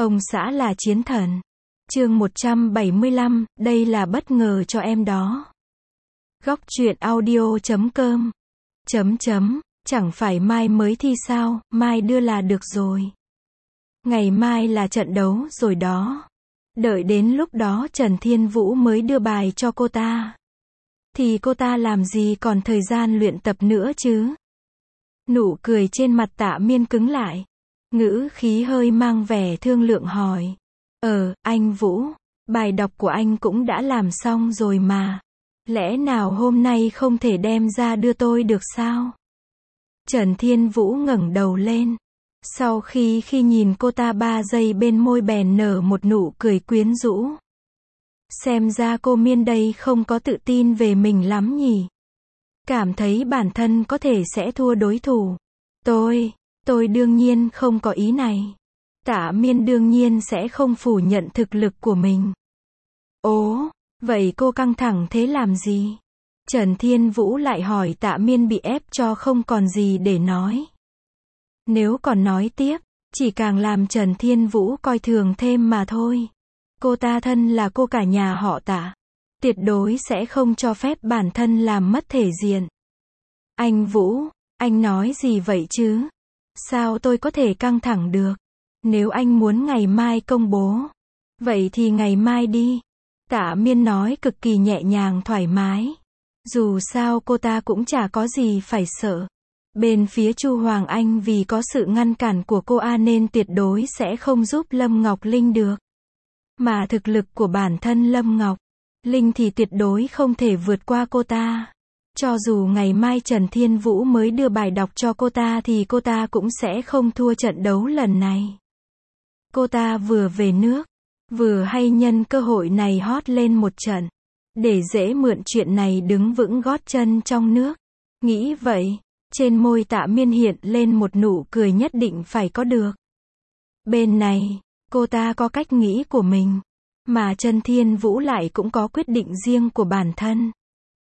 Ông xã là chiến thần. Chương 175, đây là bất ngờ cho em đó. Góc truyện audio.com. Chẳng phải mai mới thi sao, mai đưa là được rồi. Ngày mai là trận đấu rồi đó. Đợi đến lúc đó Trần Thiên Vũ mới đưa bài cho cô ta. Thì cô ta làm gì còn thời gian luyện tập nữa chứ? Nụ cười trên mặt Tạ Miên cứng lại. Ngữ khí hơi mang vẻ thương lượng hỏi. Anh Vũ, bài đọc của anh cũng đã làm xong rồi mà. Lẽ nào hôm nay không thể đem ra đưa tôi được sao? Trần Thiên Vũ ngẩng đầu lên. Sau khi nhìn cô ta 3 giây bên môi bèn nở một nụ cười quyến rũ. Xem ra cô Miên đây không có tự tin về mình lắm nhỉ. Cảm thấy bản thân có thể sẽ thua đối thủ. Tôi đương nhiên không có ý này. Tạ Miên đương nhiên sẽ không phủ nhận thực lực của mình. Ố, vậy cô căng thẳng thế làm gì? Trần Thiên Vũ lại hỏi. Tạ Miên bị ép cho không còn gì để nói. Nếu còn nói tiếp, chỉ càng làm Trần Thiên Vũ coi thường thêm mà thôi. Cô ta thân là cô cả nhà họ Tạ. Tuyệt đối sẽ không cho phép bản thân làm mất thể diện. Anh Vũ, anh nói gì vậy chứ? Sao tôi có thể căng thẳng được? Nếu anh muốn ngày mai công bố, vậy thì ngày mai đi. Tạ Miên nói cực kỳ nhẹ nhàng thoải mái. Dù sao cô ta cũng chả có gì phải sợ. Bên phía Chu Hoàng Anh vì có sự ngăn cản của cô nên tuyệt đối sẽ không giúp Lâm Ngọc Linh được. Mà thực lực của bản thân Lâm Ngọc Linh thì tuyệt đối không thể vượt qua cô ta. Cho dù ngày mai Trần Thiên Vũ mới đưa bài đọc cho cô ta thì cô ta cũng sẽ không thua trận đấu lần này. Cô ta vừa về nước, vừa hay nhân cơ hội này hot lên một trận, để dễ mượn chuyện này đứng vững gót chân trong nước. Nghĩ vậy, trên môi Tạ Miên hiện lên một nụ cười nhất định phải có được. Bên này, cô ta có cách nghĩ của mình, mà Trần Thiên Vũ lại cũng có quyết định riêng của bản thân.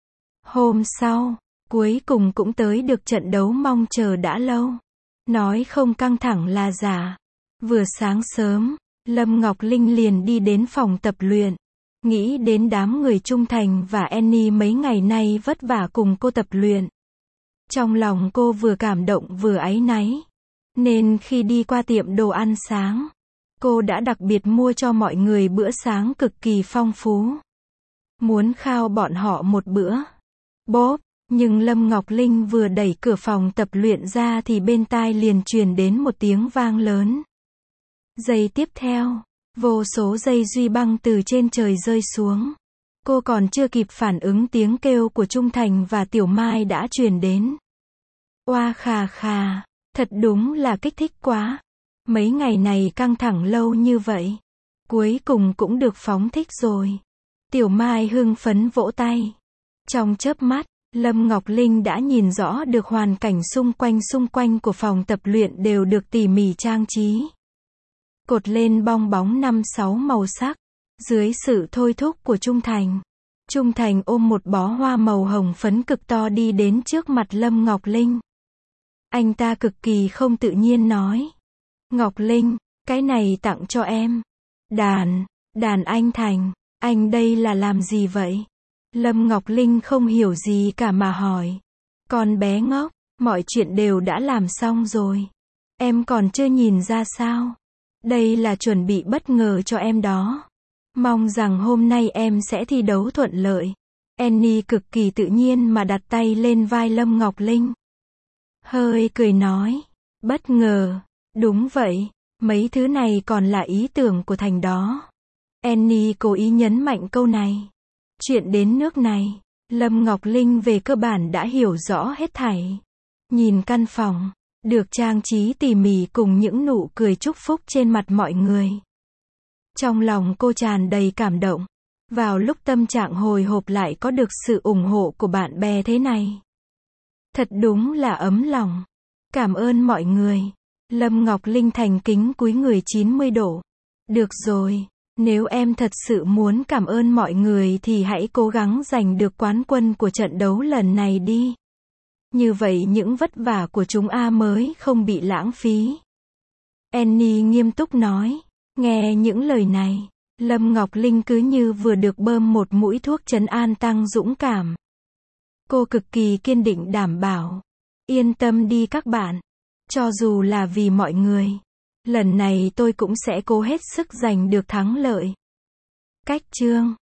Hôm sau, cuối cùng cũng tới được trận đấu mong chờ đã lâu. Nói không căng thẳng là giả. Vừa sáng sớm, Lâm Ngọc Linh liền đi đến phòng tập luyện. Nghĩ đến đám người trung thành và Annie mấy ngày nay vất vả cùng cô tập luyện. Trong lòng cô vừa cảm động vừa áy náy. Nên khi đi qua tiệm đồ ăn sáng, cô đã đặc biệt mua cho mọi người bữa sáng cực kỳ phong phú. Muốn khao bọn họ một bữa. Bốp, nhưng Lâm Ngọc Linh vừa đẩy cửa phòng tập luyện ra thì bên tai liền truyền đến một tiếng vang lớn. Giây tiếp theo, vô số dây duy băng từ trên trời rơi xuống. Cô còn chưa kịp phản ứng tiếng kêu của Trung Thành và Tiểu Mai đã truyền đến. Oa khà khà, thật đúng là kích thích quá. Mấy ngày này căng thẳng lâu như vậy, cuối cùng cũng được phóng thích rồi. Tiểu Mai hưng phấn vỗ tay. Trong chớp mắt, Lâm Ngọc Linh đã nhìn rõ được hoàn cảnh xung quanh của phòng tập luyện đều được tỉ mỉ trang trí. Cột lên bong bóng 5-6 màu sắc. Dưới sự thôi thúc của Trung Thành ôm một bó hoa màu hồng phấn cực to đi đến trước mặt Lâm Ngọc Linh. Anh ta cực kỳ không tự nhiên nói. Ngọc Linh, cái này tặng cho em. Đàn anh Thành, anh đây là làm gì vậy? Lâm Ngọc Linh không hiểu gì cả mà hỏi. Con bé ngốc, mọi chuyện đều đã làm xong rồi. Em còn chưa nhìn ra sao? Đây là chuẩn bị bất ngờ cho em đó. Mong rằng hôm nay em sẽ thi đấu thuận lợi. Annie cực kỳ tự nhiên mà đặt tay lên vai Lâm Ngọc Linh. Hơi cười nói. Bất ngờ. Đúng vậy. Mấy thứ này còn là ý tưởng của Thành đó. Annie cố ý nhấn mạnh câu này. Chuyện đến nước này, Lâm Ngọc Linh về cơ bản đã hiểu rõ hết thảy. Nhìn căn phòng, được trang trí tỉ mỉ cùng những nụ cười chúc phúc trên mặt mọi người. Trong lòng cô tràn đầy cảm động. Vào lúc tâm trạng hồi hộp lại có được sự ủng hộ của bạn bè thế này. Thật đúng là ấm lòng. Cảm ơn mọi người. Lâm Ngọc Linh thành kính cúi người 90 độ. Được rồi. Nếu em thật sự muốn cảm ơn mọi người thì hãy cố gắng giành được quán quân của trận đấu lần này đi. Như vậy những vất vả của chúng mới không bị lãng phí. Annie nghiêm túc nói. Nghe những lời này, Lâm Ngọc Linh cứ như vừa được bơm một mũi thuốc trấn an tăng dũng cảm. Cô cực kỳ kiên định đảm bảo. Yên tâm đi các bạn. Cho dù là vì mọi người. Lần này tôi cũng sẽ cố hết sức giành được thắng lợi. Cách chương